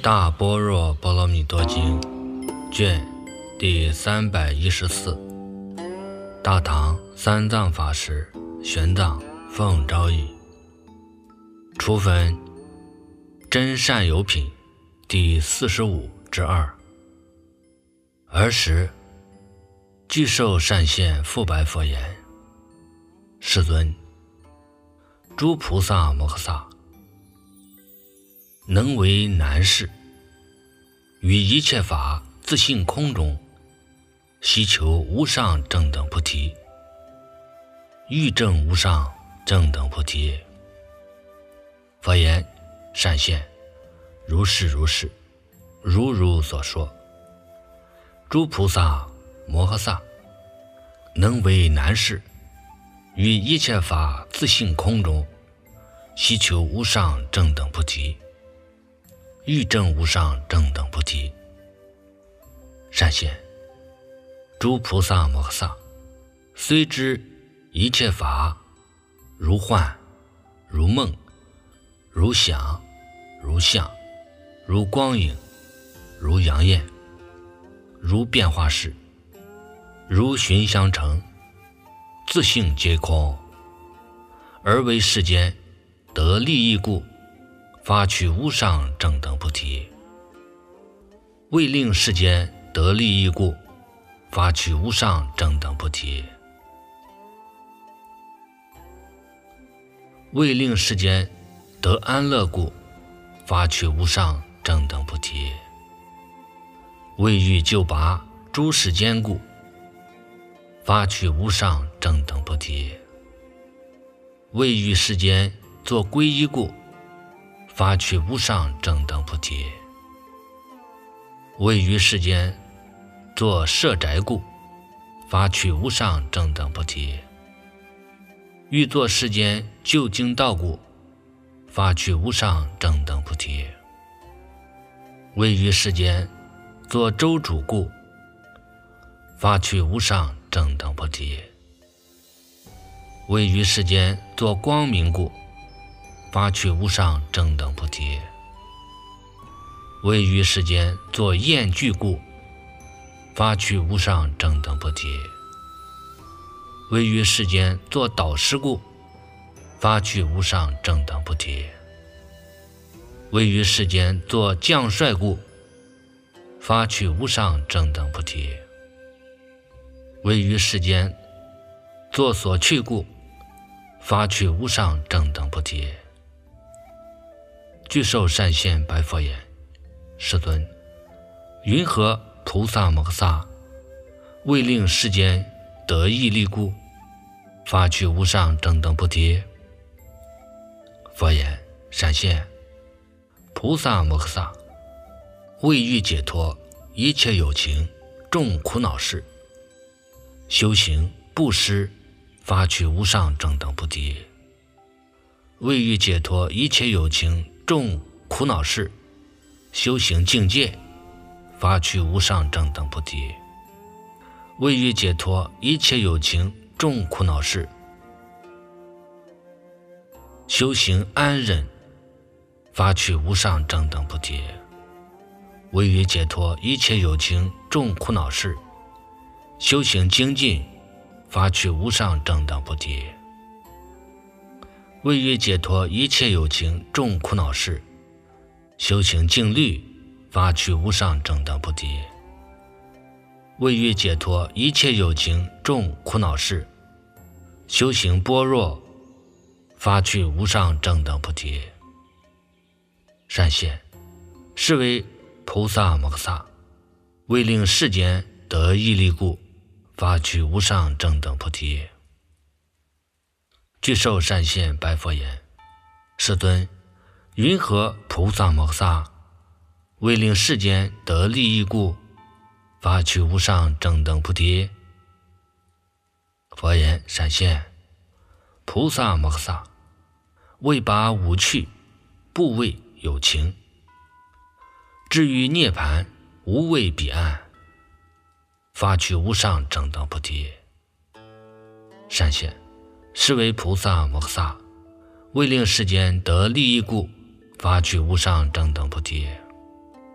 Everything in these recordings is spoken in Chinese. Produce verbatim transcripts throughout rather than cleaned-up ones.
大般若波罗蜜多经卷第三百一十四，大唐三藏法师玄奘奉诏译，初分真善友品第四十五之二。尔时具受善现复白佛言：世尊，诸菩萨摩诃萨能为难事，于一切法自性空中，希求无上正等菩提，欲证无上正等菩提。佛言：善现，如是如是，如如所说。诸菩萨摩诃萨能为难事，于一切法自性空中，希求无上正等菩提，欲证无上正等菩提。善现，诸菩萨摩诃萨虽知一切法如幻如梦如想如相如光影如阳焰如变化事如寻相成，自性皆空，而为世间得利益故，发取无上正等菩提。为令世间得利益故，发取无上正等菩提。为令世间得安乐故，发取无上正等菩提。为欲救拔诸世间故，发取无上正等菩提。为欲世间作皈依故，发取无上正等菩提。为于世间作舍宅故，发取无上正等菩提。欲作世间究竟道故，发取无上正等菩提。为于世间作周主故，发取无上正等菩提。为于世间作光明故，发取无上正等菩提。为于世间作厌惧故，发取无上正等菩提。为于世间作导师故，发取无上正等菩提。为于世间作将帅故，发取无上正等菩提。为于世间作所去故，发取无上正等菩提。具受善现白佛言：世尊，云何菩萨摩诃萨为令世间得益利故，发取无上正等菩提？佛言：善现，菩萨摩诃萨为欲解脱一切有情众苦恼事，修行布施，发取无上正等菩提。为欲解脱一切有情众苦恼事，修行境界，发取无上正等菩提。为欲解脱一切有情众苦恼事，修行安忍，发取无上正等菩提。为欲解脱一切有情众苦恼事，修行精进，发取无上正等菩提。为欲解脱一切有情众苦恼事，修行静虑，发取无上正等菩提。为欲解脱一切有情众苦恼事，修行般若，发取无上正等菩提。善现，是为菩萨摩诃萨为令世间得益利故，发取无上正等菩提。具受善现白佛言：世尊，云何菩萨摩诃萨为令世间得利益故，发取无上正等菩提？佛言：善现，菩萨摩诃萨为拔五趣怖畏有情，至于涅槃无畏彼岸，发取无上正等菩提。善现，是为菩萨摩诃萨为令世间得利益故，发取无上正等菩提。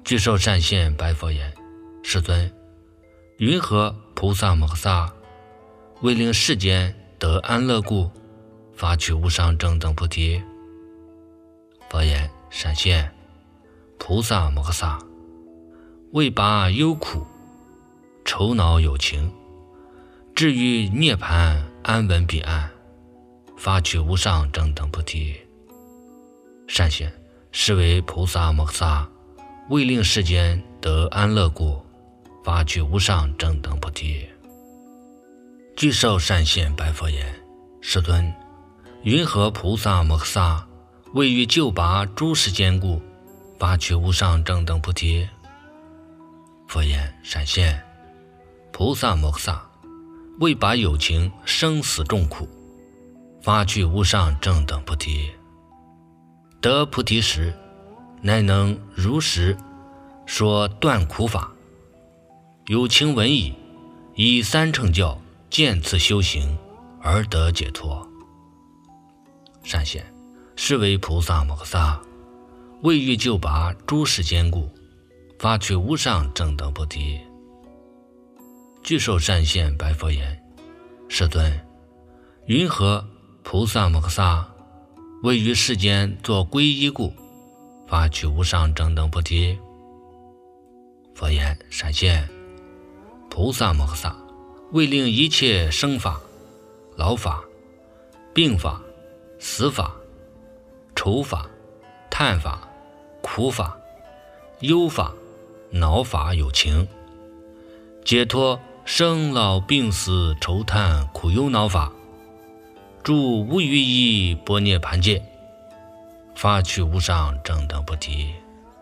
具受善现白佛言：世尊，云何菩萨摩诃萨为令世间得安乐故，发取无上正等菩提？佛言：善现菩萨摩诃萨为拔忧苦、愁恼有情，至于涅槃安稳彼岸，发取无上正等菩提。善现，是为菩萨摩诃萨为令世间得安乐故，发取无上正等菩提。具受善现白佛言：世尊，云何菩萨摩诃萨为于救拔诸世间故，发取无上正等菩提？佛言：善现菩萨摩诃萨为拔有情生死众苦，发取无上正等菩提。得菩提时，乃能如实说断苦法。有情闻已，以三乘教渐次修行，而得解脱。善现，是为菩萨摩诃萨为欲救拔诸世间故，发取无上正等菩提。具受善现白佛言：世尊，云何菩萨摩诃萨为于世间作皈依故，发取无上正等菩提？佛言：善现菩萨摩诃萨为令一切生法、老法、病法、死法、愁法、叹法、苦法、忧法、恼法有情，解脱生老病死愁叹苦忧恼法，住无余依般涅盘界，发取无上正等菩提。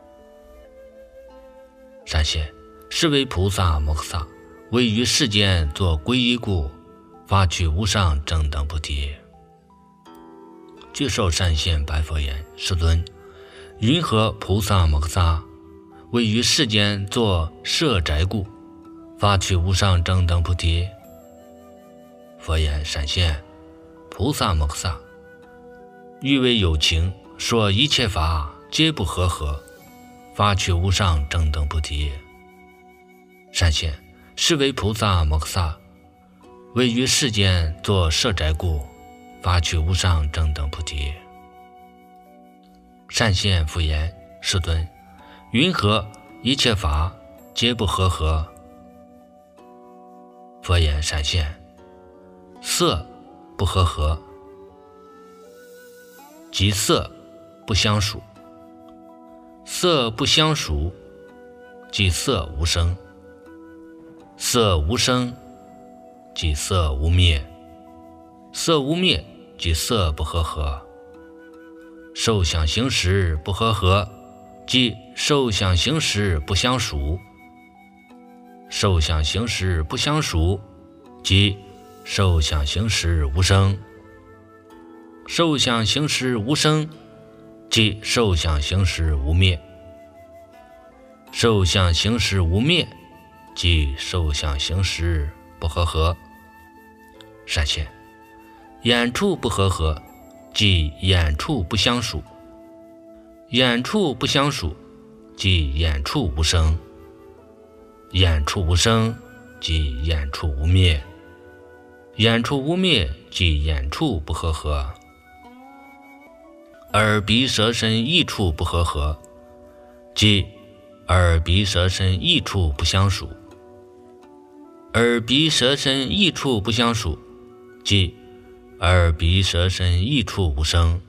善现，是为菩萨摩诃萨为于世间作皈依故，发取无上正等菩提。具受善现白佛言：世尊，云何菩萨摩诃萨为于世间作摄宅故，发取无上正等菩提？佛言：善现菩萨摩诃萨欲为有情说一切法皆不和合，发取无上正等菩提。善现，是为菩萨摩诃萨为于世间作摄宅故，发取无上正等菩提。善现复言：世尊，云何一切法皆不和合？佛言：善现色不和合，即色不相属；色不相属，即色无生；色无生，即色无灭；色无灭，即色不和合。受想行识不和合，即受想行识不相属；受想行识不相属，即受想行识无生；受想行识无生，即受想行识无灭；受想行识无灭，即受想行识不和合。善现，眼处不和合，即眼处不相属；眼处不相属，即眼处无生；眼处无生，即眼处无灭；眼处无灭，即眼处不和合。耳鼻舌身意处不和合，即耳鼻舌身意处不相属；耳鼻舌身意处不相属，即耳鼻舌身意处无生；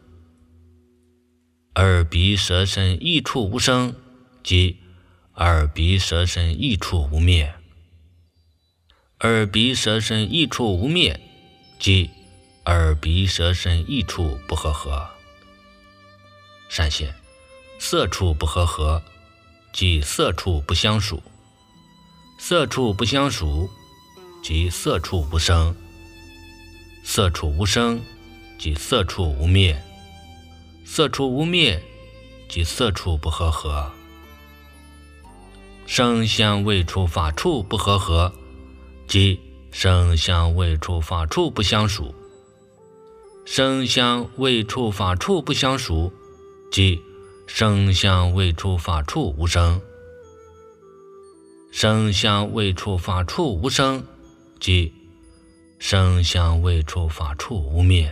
耳鼻舌身意处无生，即耳鼻舌身意处无灭；耳鼻舌身意处无灭，即耳鼻舌身意处不和合。善现，色处不和合，即色处不相属；色处不相属，即色处无生；色处无生，即色处无灭；色处无灭，即色处不和合。声香味触法处不和合，即声香味触法处不相属；声香味触法处不相属，即声香味触法处无生； 声香味触法处无生，即声香味触法处无灭。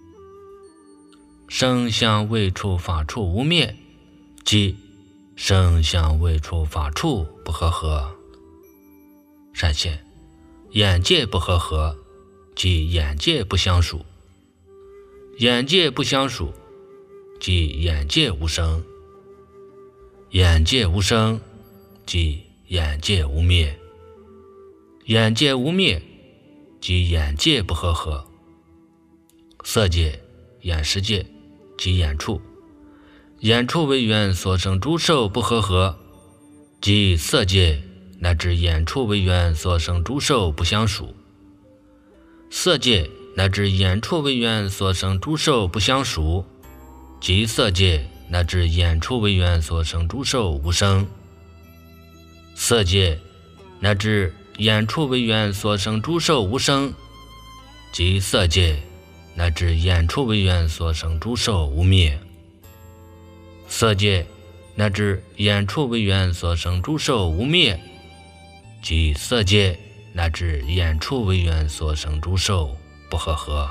声香味触法处无灭，即声香味触法处不和合。善现眼界不和合，即眼界不相属。眼界不相属，即眼界无生。眼界无生，即眼界无灭。眼界无灭，即眼界不和合。色界、眼识界即眼处，眼处为缘所生诸受不和合，即色界乃至眼处为缘所生诸受不相属。色界乃至眼处为缘所生诸受不相属，即色界乃至眼处为缘所生诸受无生。色界乃至眼处为缘所生诸受无生，即色界乃至眼处为缘所生诸受无灭。色界乃至眼处为缘所生诸受无灭，即色界乃至眼处为缘所生诸受不和合。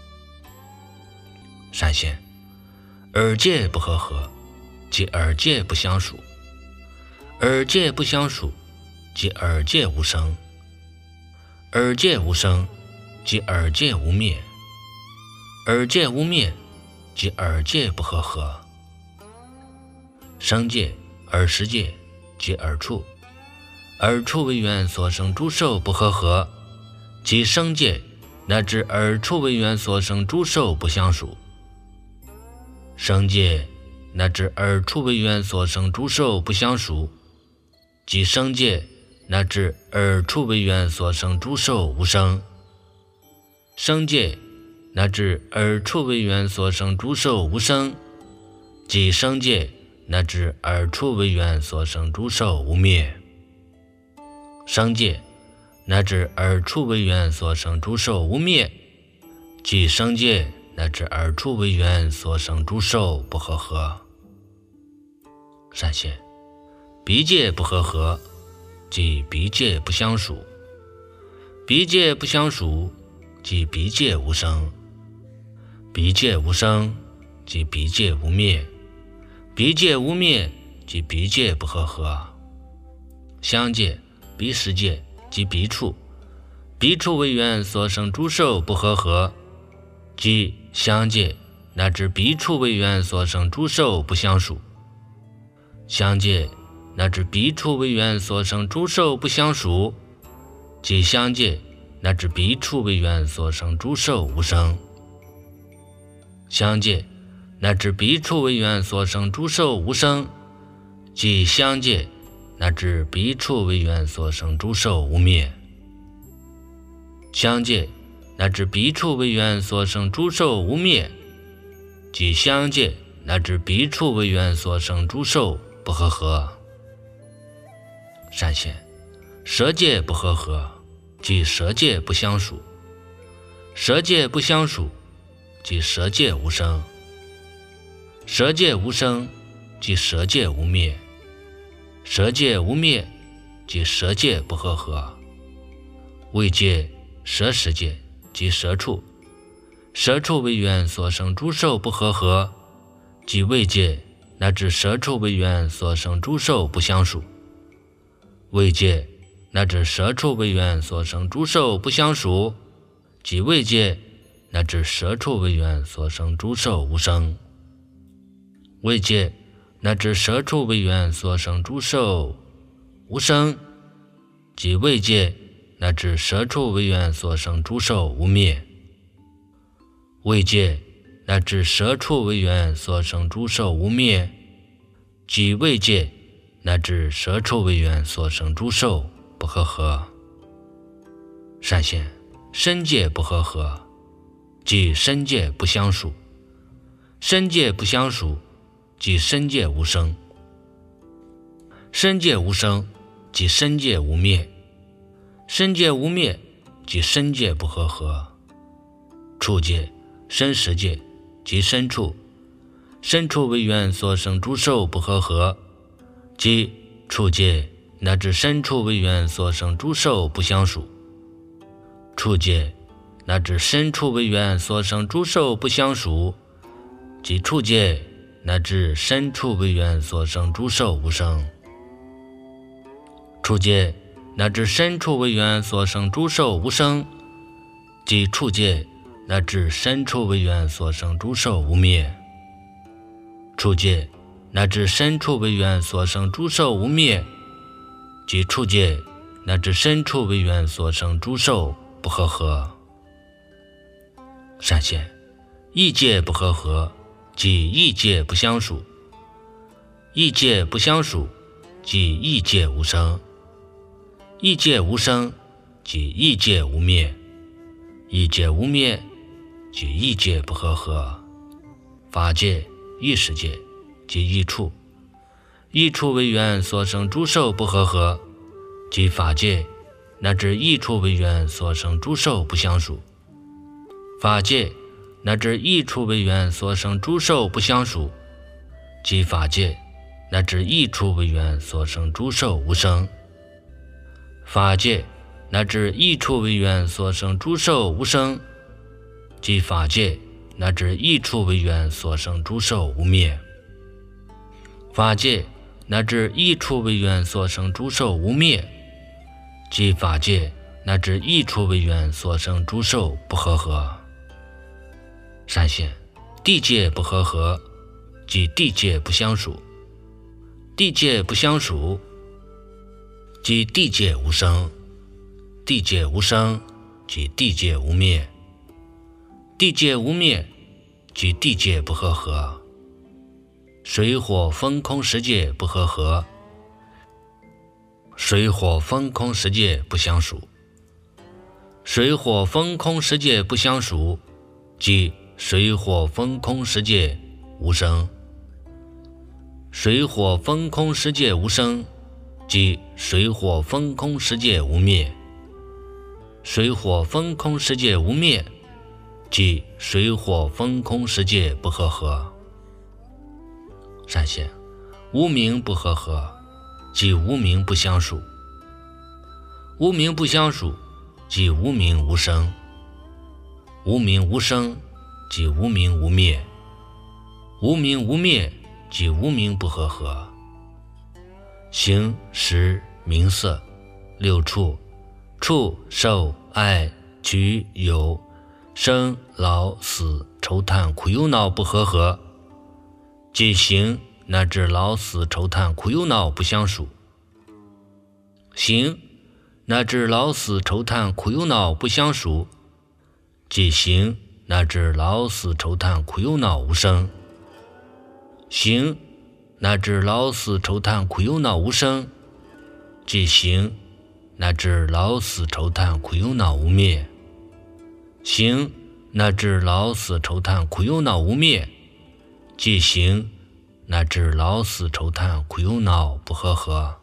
善现耳界不和合，即耳界不相属。耳界不相属，即耳界无生。耳界无生，即耳界无灭。耳界无灭，即耳界不和合。声界、耳识界即耳处，耳处为缘所生诸受不和合，即声界乃至耳处为缘所生诸受不相属。声界乃至耳处为缘所生诸受不相属，即声界乃至耳处为缘所生诸受无生。声界乃至耳处为缘所生诸受无生，即声界乃至耳处为缘所生诸受无灭。声界乃至耳处为缘所生诸受无灭，即声界乃至耳处为缘所生诸受不和合。善现鼻界不和合，即鼻界不相属。鼻界不相属，即鼻界无生。鼻界无生，即鼻界无灭。鼻界无灭，即鼻界不和合。香界、鼻识界即鼻处，鼻处为缘所生诸受不和合，即香界乃至鼻处为缘所生诸受不相属。香界乃至鼻处为缘所生诸受不相属，即香界乃至鼻处为缘所生诸受无生。香界乃至鼻处为缘所生诸受无生，即香界乃至鼻处为缘所生诸受无灭。香界乃至鼻处为缘所生诸受无灭，即香界乃至鼻处为缘所生诸受不和合。善现舌界不和合，即舌界不相属。舌界不相属，即舌界无生。舌界无生，即舌界无灭。舌界无灭，即舌界不和合。味界、舌识界即舌处，舌处为缘所生诸受不和合，即味界乃至舌处为缘所生诸受不相属。味界乃至舌处为缘所生诸受不相属，即味界乃至舌处为缘所生诸受无生。味界乃至舌处为缘所生诸受无生，即味界乃至舌处为缘所生诸受无灭。味界乃至舌处为缘所生诸受无灭，即味界乃至舌处为缘所生诸受不和合。善现身界不和合，即身界不相属。身界不相属，即身界无生。身界无生，即身界无灭。身界无灭，即身界不和合。处界、身识界即身处，身处为缘所生诸受不和合，即处界乃至身处为缘所生诸受不相属。处界乃至身处为缘所生诸受不相属，即处界乃至身处为缘所生诸受无生。处界乃至身处为缘所生诸受无生，即处界乃至身处为缘所生诸受无灭。处界乃至身处为缘所生诸受无灭，即处界乃至身处为缘所生诸受不和合。善现异界不和合，即异界不相属。异界不相属，即异界无生。异界无生，即异界无灭。异界无灭，即异界不和合。法界异世界，即异处。异处为缘所生诸受不和合，即法界乃至异处为缘所生诸受不相属。法界乃至异处为缘所生诸受不相属，即法界乃至异处为缘所生诸受无生。法界乃至异处为缘所生诸受无生，即法界乃至异处为缘所生诸受无灭。法界乃至异处为缘所生诸受无灭，即法界乃至异处为缘所生诸受不和合。善现地界不和合，即地界不相属。地界不相属，即地界无生。地界无生，即地界无灭。地界无灭，即地界不和合。水火风空十界不和合，水火风空十界不相属。水火风空十界不相属，即水火风空十界无生。水火风空十界无生，即水火风空十界无灭。水火风空十界无灭，即水火风空十界不和合。善现无明不和合，即无明不相属。无明不相属，即无明无生。无明无生，即无明无灭。无明无灭，即无明不和合。形识名色六处，触受爱取有生老死愁叹苦忧恼不和合，即形乃至老死愁叹苦忧恼不相属。形乃至老死愁叹苦忧恼不相属，即形乃至老死愁叹苦忧恼无生。形乃至老死愁叹苦忧恼无生，即形乃至老死愁叹苦忧恼无灭。形乃至老死愁叹苦忧恼无灭，即形乃至老死愁叹苦忧恼不和合。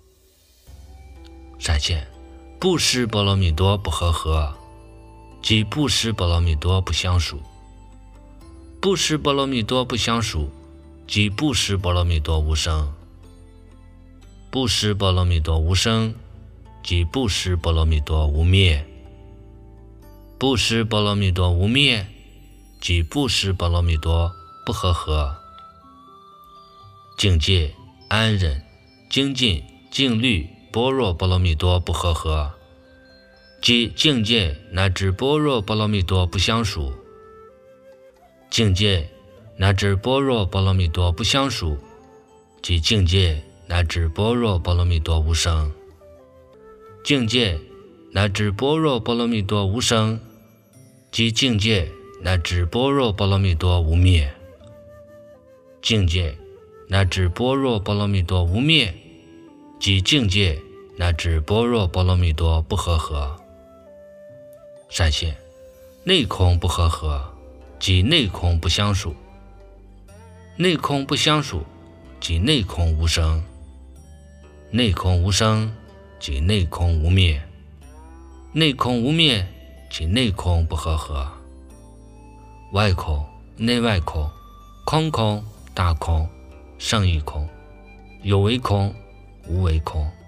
善现布施波罗蜜多不和合，即布施波罗蜜多不相属。布施波罗蜜多不相属，即布施波罗蜜多无生。布施波罗蜜多无生，即布施波罗蜜多无灭。布施波罗蜜多无灭，即布施波罗蜜多不和合。境界安忍精进静虑般若波罗蜜多不和合，即境界乃至般若波罗蜜多不相属。境界乃至般若波罗蜜多不相属，即境界乃至般若波罗蜜多无生。境界乃至般若波罗蜜多无生，即境界乃至般若波罗蜜多无灭。境界乃至般若波罗蜜多无灭，即境界乃至般若波罗蜜多不和合。善现内空不和合，即内空不相属。内空不相属，即内空无生。内空无生，即内空无灭。内空无灭，即内空不和合。外空内外空，空空大空，胜义空，有为空无为空，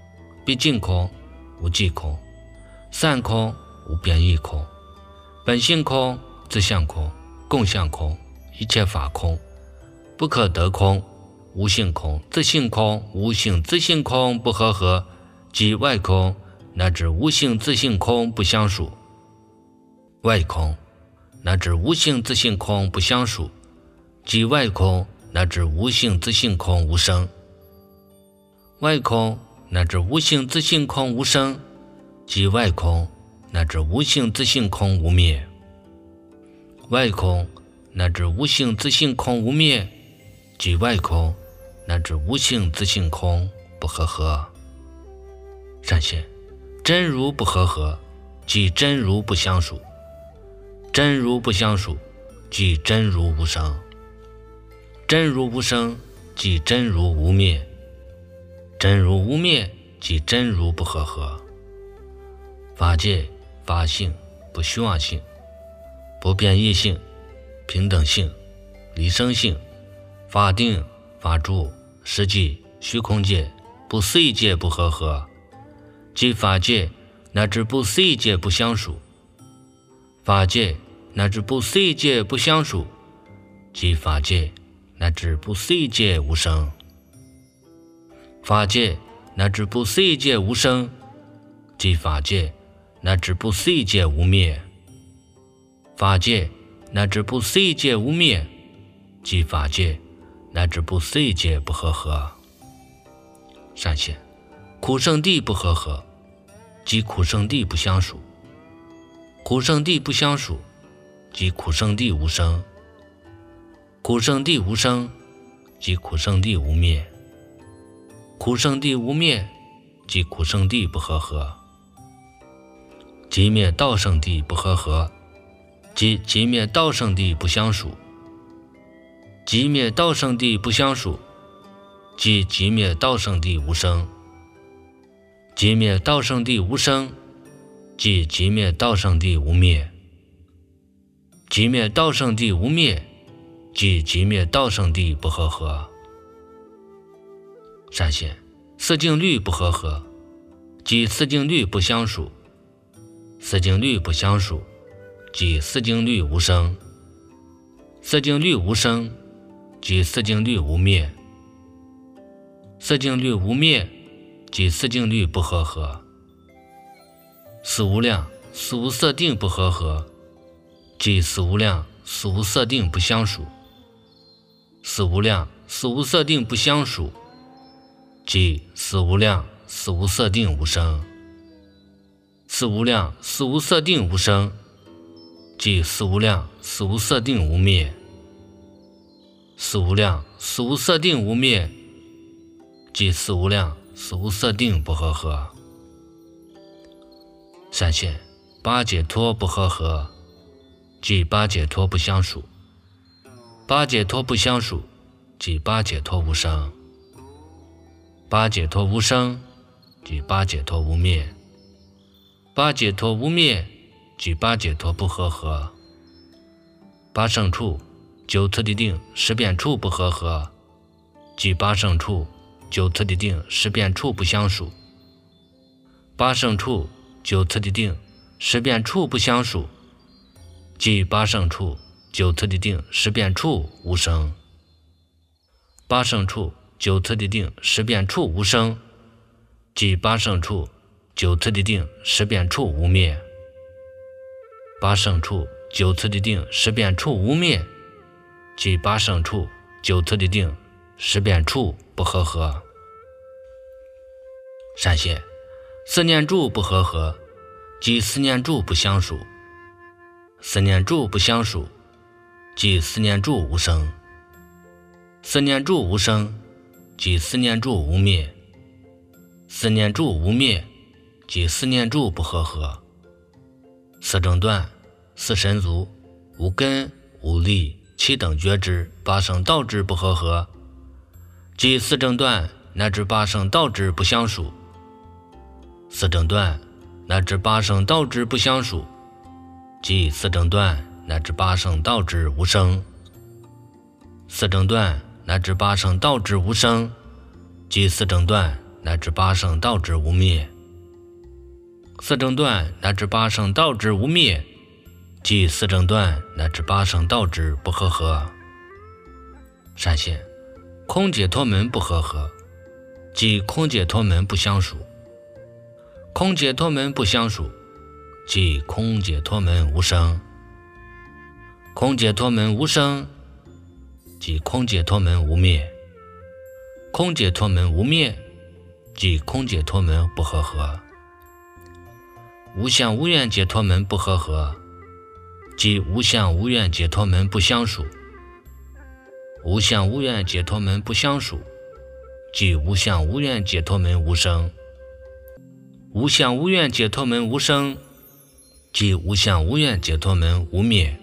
毕竟空，无迹空，散空，无变异空，本性空，自相空，共相空，一切法空，不可得空，无性空，自性空，无性自性空不和合，即外空，乃至无性自性空不相属。外空乃至无性自性空不相属，即外空乃至无性自性空无生。外空乃至无性自性空无生，即外空乃至无性自性空无灭。外空乃至无性自性空无灭，即外空乃至无性自性空不和合。善现真如不和合，即真如不相属。真如不相属，即真如无生。真如无生，即真如无灭。真如无灭，即真如不和合。法界法性不虚妄性，不变异性，平等性，离生性，法定法住实际虚空界不思议界不和合，即法界乃至不思议界不相属。法界乃至不思议界不相属，即法界乃至不思议界无生。法界乃至不思议界无生，即法界乃至不思议界无灭。法界乃至不思议界无灭，即法界乃至不思议界不和合。善现苦圣地不和合，即苦圣地不相属。苦圣地不相属，即苦圣地无生。苦圣地无生，即苦圣地无灭。苦圣地无灭，即苦圣地不和合。即灭道圣地不和合，即即灭道圣地不相属。即灭道圣地不相属，即即灭道圣地无生。即灭道圣地无生，即即灭道圣地无灭。即灭道圣地无灭，即即灭道圣地不和合。善现四境律不和合，即四境律不相属。四境律不相属，即四境律无生。四境律无生，即四境律无灭。四境律无灭，即四境律不和合。四无量四无色定不和合，即四无量四无色定不相属。四无量四无色定不相属，即四无量四无色定无生。四无量四无色定无生，即四无量四无色定无灭。四无量四无色定无灭，即四无量四无色定不和合。善现八解脱不和合，即八解脱不相属。八解脱不相属，即八解脱无生。八解脱无生，即八解脱无灭。八解脱无灭，即八解脱不和合。八胜处九次第定识变处不和合，即八胜处九次第定识变处不相属。八胜处九次第定识变处不相属，即八胜处九次第定识变处无生。八胜处九次第定识变处无生，即八胜处九次第定识变处无灭。八胜处九次第定识变处无灭，即八胜处九次第定识变处不和合。善现四念住不和合，即四念住不相属。四念住不相属，即四念住无生。四念住无生，即四念住无灭。四念住无灭，即四念住不和合。四正断四神足无根无力七等觉知八圣道知不和合，即四正断乃至八圣道知不相属。四正断乃至八圣道知不相属，即四正断乃至八圣道知无生。四正断乃至八圣道知无生，即四正断乃至八圣道之无灭。四正断乃至八圣道之无灭，即四正断乃至八圣道之不和合。闪现空解脱门不和合，即空解脱门不相属。空解脱门不相属，即空解脱门无生。空解脱门无生，即空解脱门无灭。空解脱门无灭，即空解脱门不和合。无相无愿解脱门不和合，即无相无愿解脱门不相属。无相无愿解脱门不相属，即无相无愿解脱门无生。无相无愿解脱门无生，即无相无愿解脱门无灭。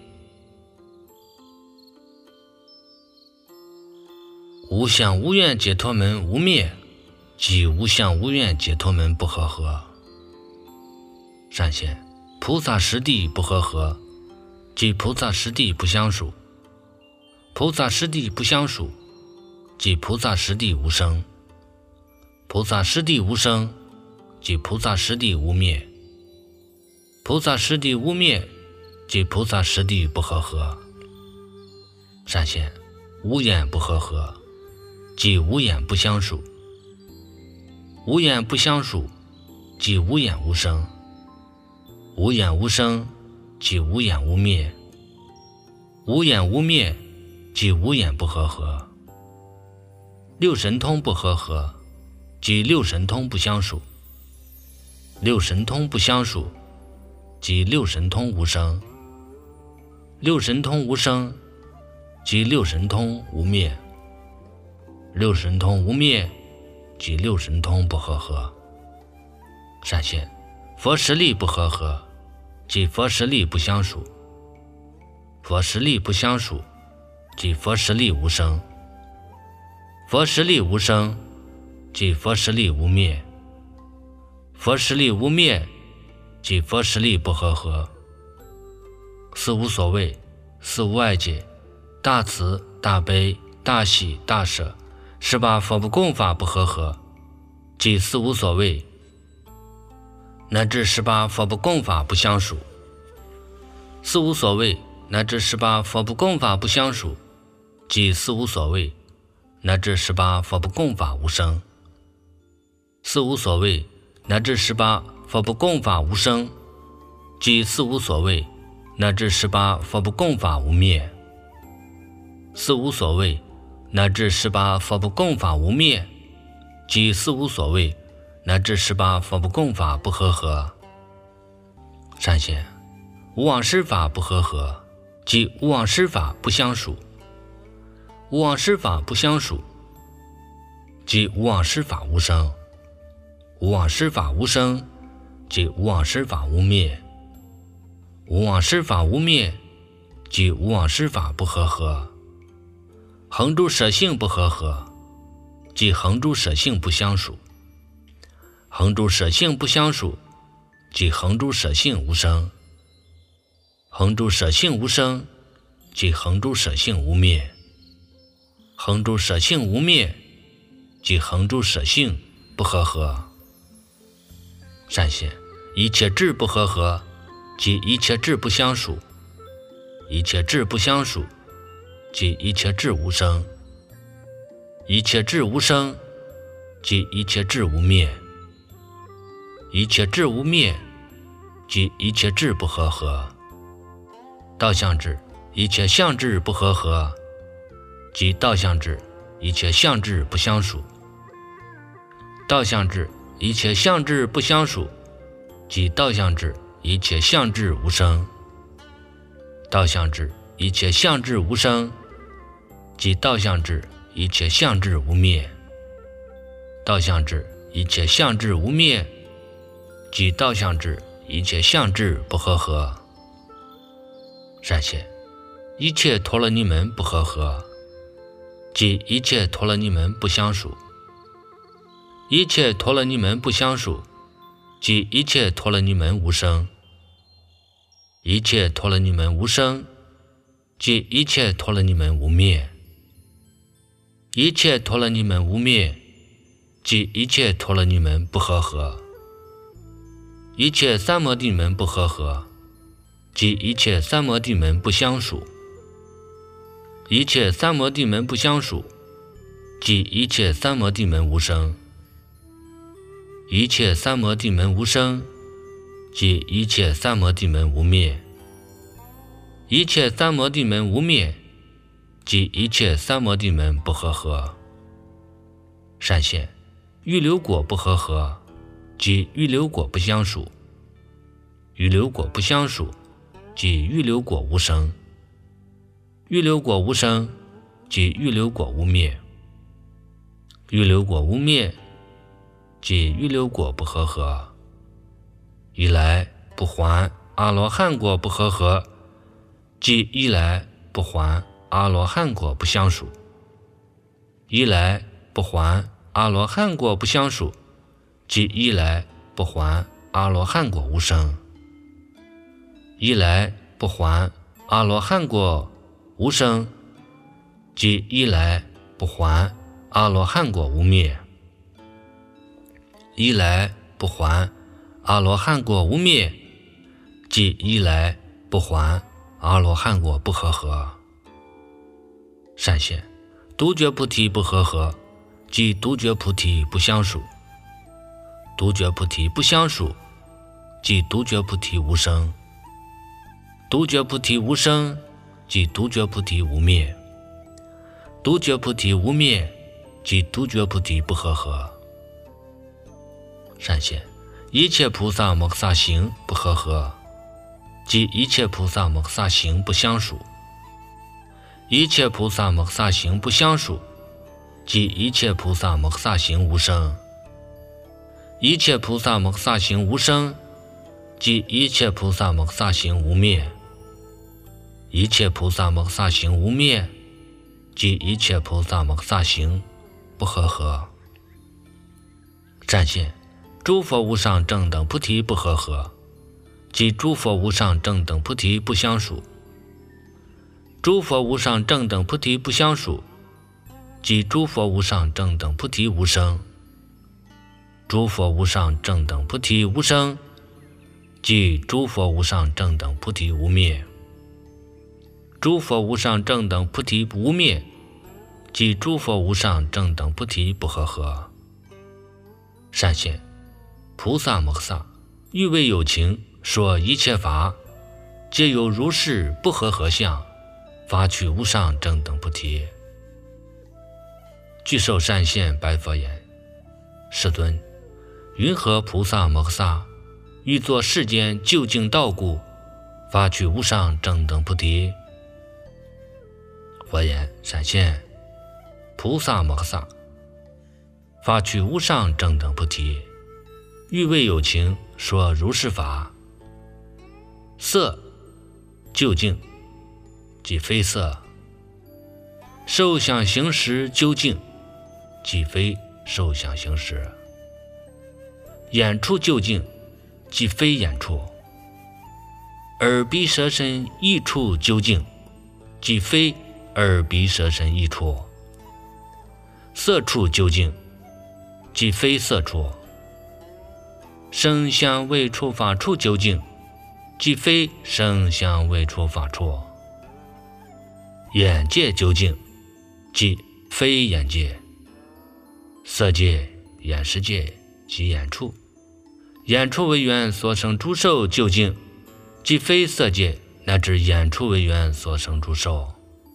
无相无愿解脱门无灭，即无相无愿解脱门不和合。闪现菩萨实地不和合，即菩萨实地不相属。菩萨实地不相属，即菩萨实地无生。菩萨实地无生，即菩萨实地无灭。菩萨实地无灭，即菩萨实地不和合。闪现无眼不和合，即无眼不相属。无眼不相属，即无眼无生。无眼无生，即无眼无灭。无眼无灭，即无眼不和合。六神通不和合，即六神通不相属。六神通不相属，即六神通无生。六神通无生，即六神通无灭。六神通无灭，即六神通不和合。闪现佛实力不和合，即佛实力不相属。佛实力不相属，即佛实力无生。佛实力无生，即佛实力无灭。佛实力无灭，即佛实力不和合。四无所谓，四无碍解，大慈大悲大喜大舍，十八佛不共法不和合，即四无所谓，乃至十八佛不共法不相属。四无所谓乃至十八佛不共法不相属，即四无所谓乃至十八佛不共法无生。四无所谓乃至十八佛不共法无生，即四无所谓乃至十八佛不共法无灭。四无所谓乃至十八佛不共法无灭，即四无所谓乃至十八佛不共法不和合。闪现无妄施法不和合，即无妄施法不相属。无妄施法不相属，即无妄施法无生。无妄施法无生，即无妄施法无灭。无妄施法无灭，即无妄施法不和合。恒诸舍性不和合，即恒诸舍性不相属。恒诸舍性不相属，即恒诸舍性无生。恒诸舍性无生，即恒诸舍性无灭。恒诸舍性无灭，即恒诸舍性不和合。闪现一切智不和合，即一切智不相属。一切智不相属，即一切智无生。一切智无生，即一切智无灭。一切智无灭，即一切智不和合。道相智一切相智不和合，即道相智一切相智不相属。道相智一切相智不相属，即道相智一切相智无生。道相智一切相智无生，即道相智一切相智无灭。道相智一切相智无灭，即道相智一切相智不和合。闪现一切陀罗尼门不和合，即一切陀罗尼门不相属。一切陀罗尼门不相属，即一切陀罗尼门无生。一切陀罗尼门无生，即一切陀罗尼门无灭。一切陀罗尼门无灭， 即一切陀罗尼门不和合；一切三摩地门不和合，即一切三摩地门不相属；一切三摩地门不相属，即一切三摩地门无生；一切三摩地门无生，即一切三摩地门无灭；一切三摩地门无灭，即一切三摩地门不和合。善现，欲流果不和合，即欲流果不相属；欲流果不相属，即欲流果无生；欲流果无生，即欲流果无灭；欲流果无灭，即欲流果不和合。一来不还阿罗汉果不和合，即一来不还阿罗汉果不相属；一来不还阿罗汉果不相属，即一来不还阿罗汉果无生；一来不还阿罗汉果无生，即一来不还阿罗汉果无灭；一来不还阿罗汉果无灭，即一来不还阿罗汉果不和合。善现，独觉菩提不和合，即独觉菩提不相属；独觉菩提不相属，即独觉菩提无生；独觉菩提无生，即独觉菩提无灭；独觉菩提无灭，即独觉菩提不和合。善现，一切菩萨摩诃萨行不和合，即一切菩萨摩诃萨行不相属；一切菩萨摩诃萨行不相属，即一切菩萨摩诃萨行无生；一切菩萨摩诃萨行无生，即一切菩萨摩诃萨行无灭；一切菩萨摩诃萨行无灭，即一切菩萨摩诃萨行不和合。善现，诸佛无上正等菩提不和合，即诸佛无上正等菩提不相属；诸佛无上正等菩提不相属，即诸佛无上正等菩提无生；诸佛无上正等菩提无生，即诸佛无上正等菩提无灭；诸佛无上正等菩提无灭，即诸佛无上正等菩提不和合。善现，菩萨摩诃萨欲为有情说一切法，皆有如是不和合相，发取无上正等菩提。具受善现白佛言：世尊，云何菩萨摩诃萨欲作世间究竟道故，发取无上正等菩提？佛言：善现，菩萨摩诃萨发取无上正等菩提，欲为有情说如是法。色究竟，即非色；受想行识究竟，即非受想行识；眼处究竟，即非眼处；耳鼻舌身意处究竟，即非耳鼻舌身意处；色处究竟，即非色处；声香味触法处究竟，即非声香味触法处；眼界究竟，即非眼界；色界、眼识界即眼处；眼处为缘所生诸受究竟，即非色界乃至眼处为缘所生诸受；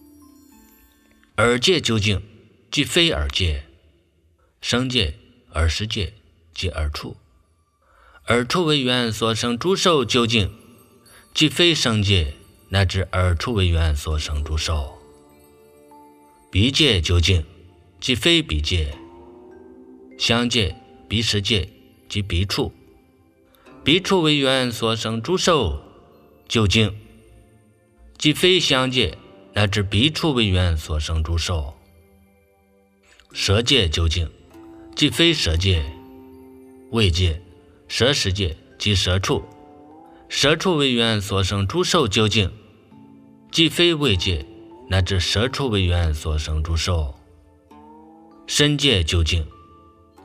耳界究竟，即非耳界；声界、耳识界即耳处；耳处为缘所生诸受究竟，即非声界乃至耳处为缘所生诸受；鼻界究竟，即非鼻界；香界、鼻识界即鼻处；鼻处为缘所生诸受究竟，即非香界乃至鼻处为缘所生诸受；舌界究竟，即非舌界；味界、舌识界即舌处；舌处为缘所生诸受究竟，即非味界乃至舌处为缘所生诸受；身界究竟，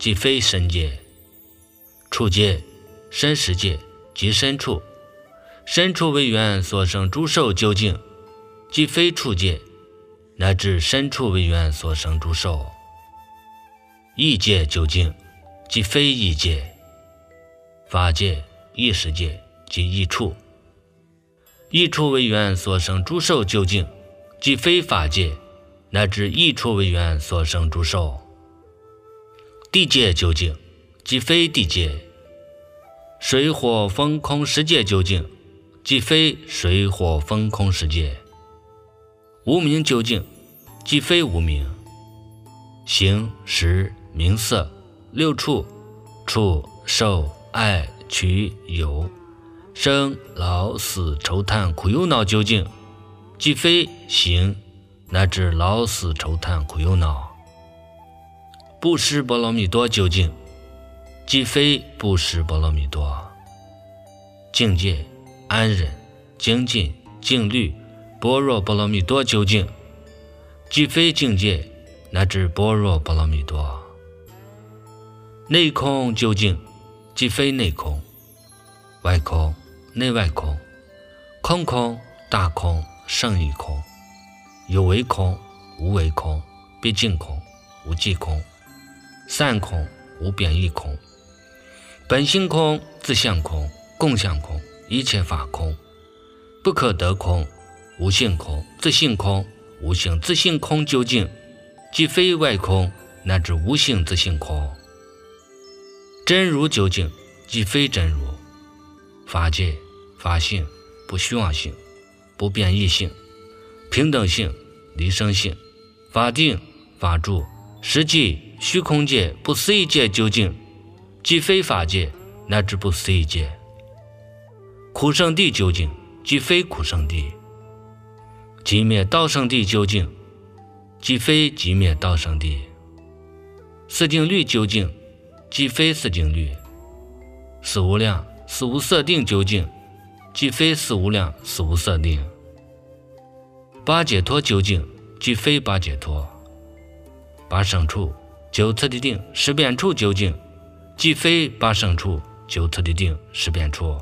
即非身界。处界，身实界，即身处。身处为缘所生诸受究竟，即非处界，乃至身处为缘所生诸受。意界究竟，即非意界。法界、意识界，即意处。意处为缘所生诸受究竟，即非法界，乃至意处为缘所生诸受。地界究竟，即非地界。水火风空十界究竟，即非水火风空十界。无明究竟，即非无明。形、识、名色、六处、触、受、爱、取、有、生、老、死、愁叹苦忧恼究竟，即非形，乃至老死愁叹苦忧恼。布施波罗蜜多究竟，即非布施波罗蜜多。境界、安忍、精进、静虑、般若波罗蜜多究竟，即非境界，乃至般若波罗蜜多。内空究竟，即非内空。外空、内外空，空空、大空、胜义空，有为空、无为空，毕竟空、无际空，散空、无变异空，本性空、自相空、共相空，一切法空，不可得空、无性空、自性空、无性自性空究竟，即非外空，乃至无性自性空。真如究竟，即非真如。法界、法性、不虚妄性、不变异性、平等性、离生性、法定、法住、实际、虚空界、不思议界究竟，即非法界，乃至不思议界。苦圣地究竟，即非苦圣地。寂灭道圣地究竟，即非寂灭道圣地。四境律究竟，即非四境律。四无量、四无色定究竟，即非四无量、四无色定。八解脱究竟，即非八解脱。八胜处、九次第定、十变处究竟，即非八胜处、九次第定、十变处。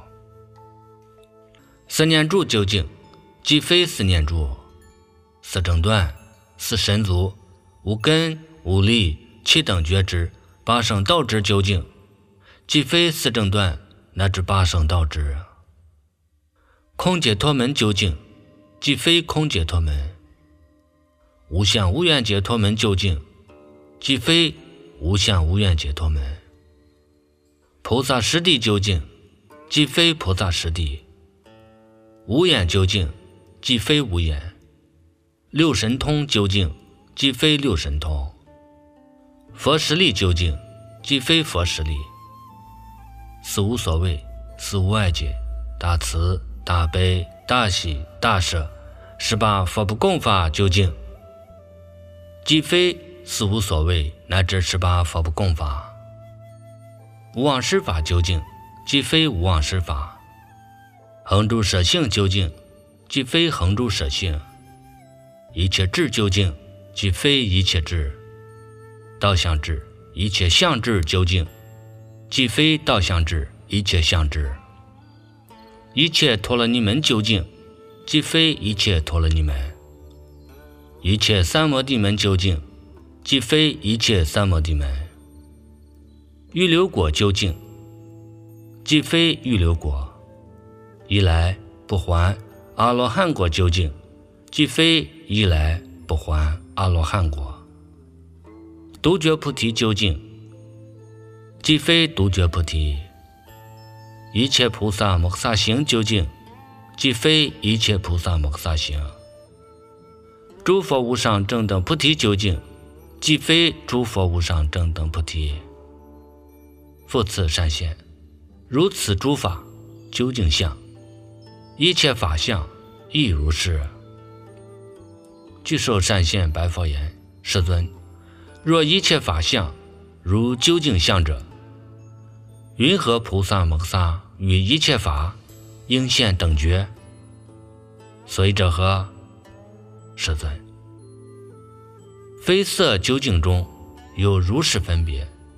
四念住究竟，即非四念住。四正断、四神足、无根、无力、七等觉知、八圣道知究竟，即非四正断，乃至八圣道知。空解脱门究竟，即非空解脱门。无相无愿解脱门究竟，即非无相无愿解脱门。菩萨实地究竟，即非菩萨实地。无眼究竟，即非无眼。六神通究竟，即非六神通。佛实力究竟，即非佛实力。四无所谓、四无碍解、大慈、大悲、大喜、大舍、十八佛不共法究竟，即非四无所谓，乃至十八佛不共法。无妄施法究竟，即非无妄施法。恒住舍性究竟，即非恒住舍性。一切智究竟，即非一切智。道相智、一切相智究竟，即非道相智、一切相智。一切陀罗尼门究竟，即非一切陀罗尼门。一切三摩地门究竟，即非一切三摩地门。预流果究竟，即非预流果。一来不还阿罗汉果究竟，即非一来不还阿罗汉果。独觉菩提究竟，即非独觉菩提。一切菩萨摩诃萨行究竟，即非一切菩萨摩诃萨行。诸佛无上正等菩提究竟，即非诸佛无上正等菩提。复次善现，如此诸法究竟相，一切法相亦如是。具受善现白佛言：世尊，若一切法相如究竟相者，云何菩萨摩诃萨与一切法应现等觉？所以者何？世尊，非色究竟中有如是分别，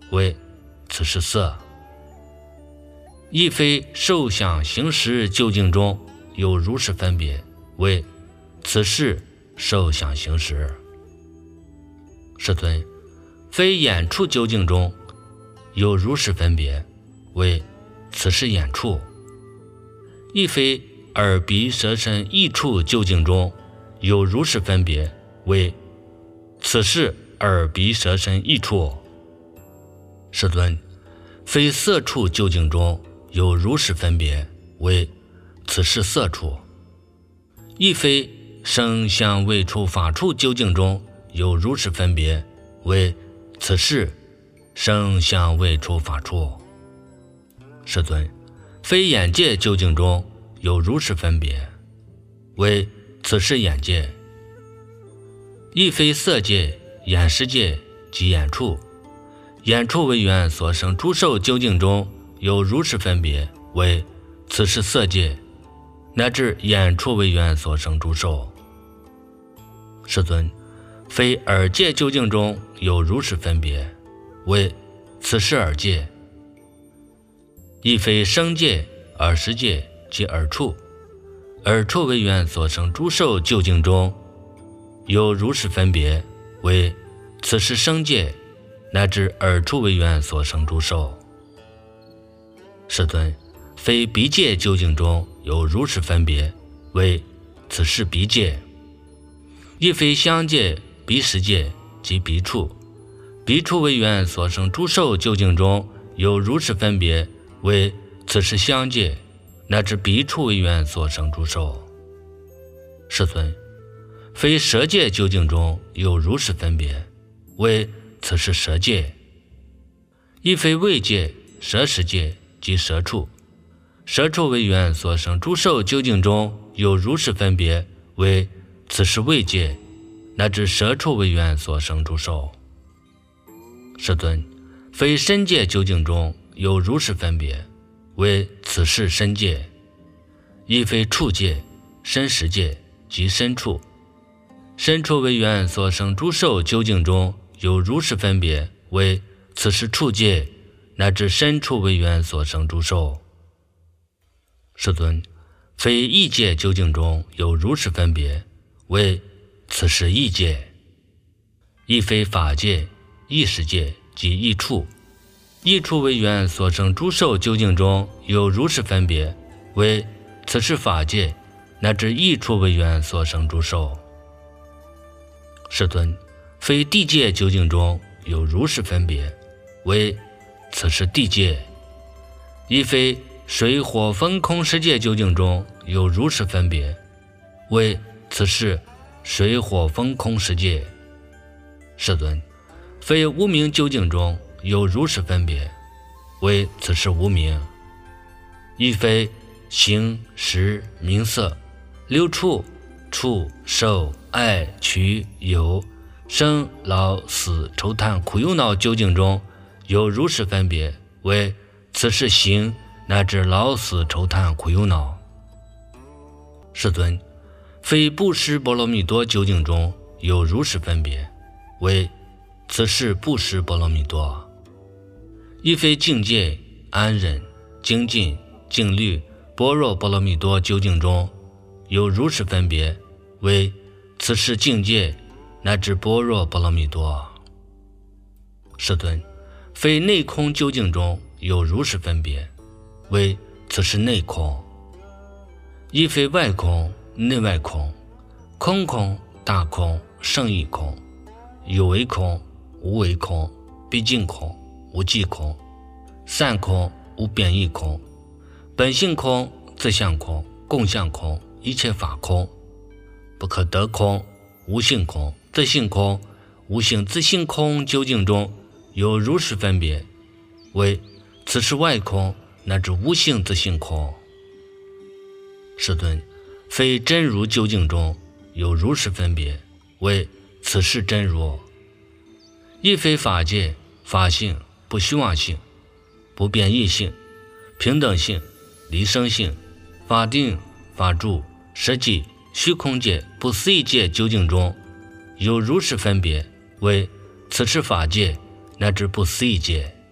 为此是色。亦非受想行识究竟中有如是分别，为此是受想行识。世尊，非眼处究竟中有如是分别，为此是眼处。亦非耳鼻舌身意处究竟中有如是分别，为此是耳鼻舌身意处。世尊，非色处究竟中有如是分别，为此是色处。亦非声香味触法处究竟中有如是分别，为此是声香味触法处。世尊，非眼界究竟中有如是分别，为此是眼界。亦非色界、眼识界及眼处，眼处为缘所生诸受究竟中有如是分别，为此是色界，乃至眼处为缘所生诸受。世尊，非耳界究竟中有如是分别，为此是耳界。亦非声界、耳识界及耳处，耳处为缘所生诸受究竟中有如是分别，为此是声界，乃至耳处为缘所生诸受。世尊，非鼻界究竟中有如是分别，为此是鼻界。亦非香界、鼻识界及鼻处，鼻处为缘所生诸受究竟中有如是分别，为此是香界，乃至鼻处为缘所生诸受。世尊，非舌界究竟中有如是分别，为此是舌界。亦非味界、舌识界及舌处，舌处为缘所生诸受究竟中有如是分别，为此是味界，乃至舌处为缘所生诸受。世尊，非身界究竟中有如是分别，为此是身界。亦非处界、身识界及身处，身处为缘所生诸受究竟中有如是分别，为此是处界，乃至身处为缘所生诸受。世尊，非意界究竟中有如是分别，为此是意界。亦非法界、意识界及意处，意处为缘所生诸受究竟中有如是分别，为此是法界，乃至意处为缘所生诸受。世尊，非地界究竟中有如是分别，为此是地界。亦非水火风空世界究竟中有如是分别，为此是水火风空世界。世尊，非无明究竟中有如是分别，为此是无明。亦非形识名色六处触受爱取有生老死愁叹苦忧恼究竟中有如是分别，为此是行乃至老死愁叹苦忧恼。世尊，非布施波罗蜜多究竟中有如是分别，为此是布施波罗蜜多。亦非境界、安忍、精进、静虑、般若波罗蜜多究竟中有如是分别，为此是境界乃至般若波罗蜜多。世尊，非内空究竟中有如是分别，为此是内空。亦非外空、内外空、空空、大空、胜义空、有为空、无为空、毕竟空、无际空、散空、无变异空、本性空、自相空、共相空、一切法空、不可得空、无性空、自性空、无性自性空究竟中有如是分别，为此是外空乃至无性自性空。世尊，非真如究竟中有如是分别，为此是真如。亦非法界、法性、不虚妄性、不变异性、平等性、离生性、法定、法住、实际、虚空界、不思议界究竟中有如是分别，为此是法界乃至不思议界。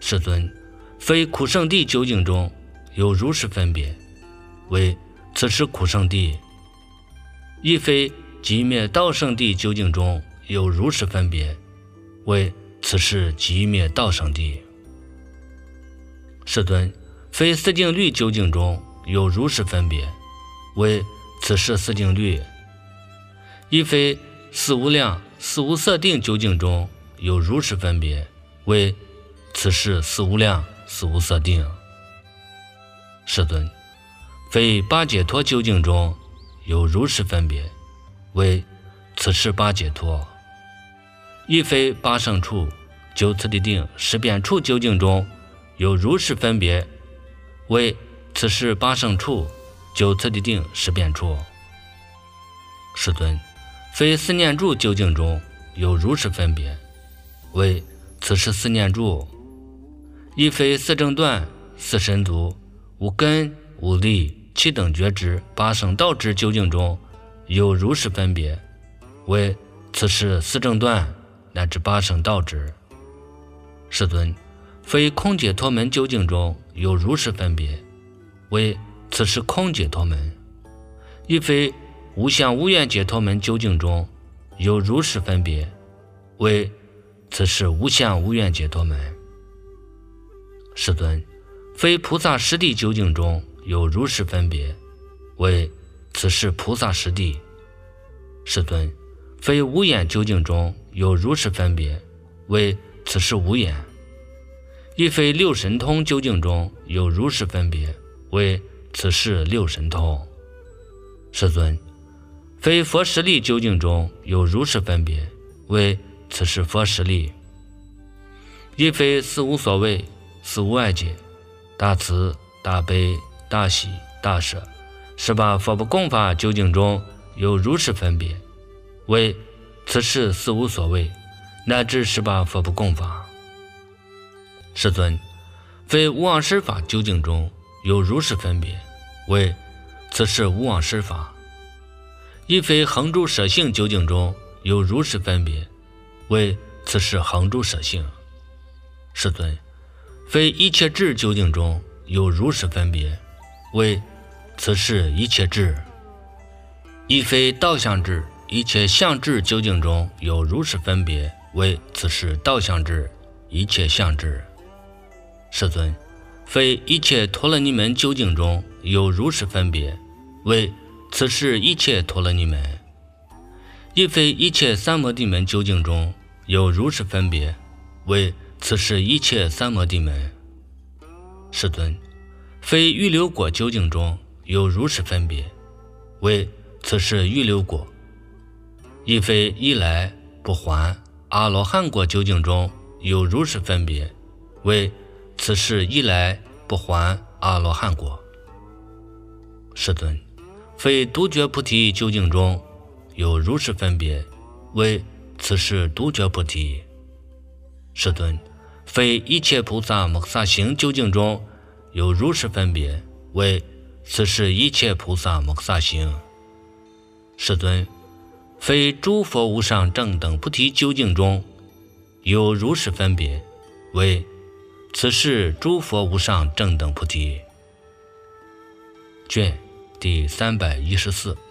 世尊，非苦圣地究竟中有如是分别，为此是苦圣地；亦非极灭道圣地究竟中有如是分别，为此是极灭道圣地。世尊，非四净律究竟中有如是分别，为此是四净律；亦非四无量四无色定究竟中有如是分别，为此是四无量四无色定。世尊，非八解脱究竟中有如是分别，为此是八解脱；亦非八胜处九次第定十遍处究竟中有如是分别，为此是八胜处九次第定十遍处。世尊，非四念住究竟中有如是分别，为此是四念住；亦非四正断四神足无根无力七等觉知八圣道之究竟中有如是分别，为此是四正断乃至八圣道之。世尊，非空解脱门究竟中有如是分别，为此是空解脱门；亦非无相无愿解脱门究竟中有如是分别，为此是无相无愿解脱门。世尊，非菩萨实地究竟中有如是分别，为此是菩萨实地。世尊，非无眼究竟中有如是分别，为此是无眼；亦非六神通究竟中有如是分别，为此是六神通。世尊，非佛实力究竟中有如是分别，为此是佛实力；亦非四无所谓四无碍解大慈大悲大喜大舍十八佛不共法究竟中有如是分别，为此是四无所谓乃至十八佛不共法。世尊，非无妄施法究竟中有如是分别，为此是无妄施法；亦非恒诸舍性究竟中有如是分别，为此是恒诸舍性。世尊，非一切智究竟中有如是分别，为此是一切智；亦非道相智一切相智究竟中有如是分别，为此是道相智一切相智。世尊，非一切陀罗尼门究竟中有如是分别，为此是一切陀罗尼门；亦非一切三摩地门究竟中有如是分别，为此是一切三摩地门。世尊，非预流果究竟中有如是分别，为此是预流果；亦非一来不还阿罗汉果究竟中有如是分别，为此是一来不还阿罗汉果。世尊，非独觉菩提究竟中有如是分别，为此是独觉菩提。世尊，非一切菩萨摩诃萨行究竟中有如是分别，为此是一切菩萨摩诃萨行。世尊，非诸佛无上正等菩提究竟中有如是分别，为此是诸佛无上正等菩提。卷第三百一十四。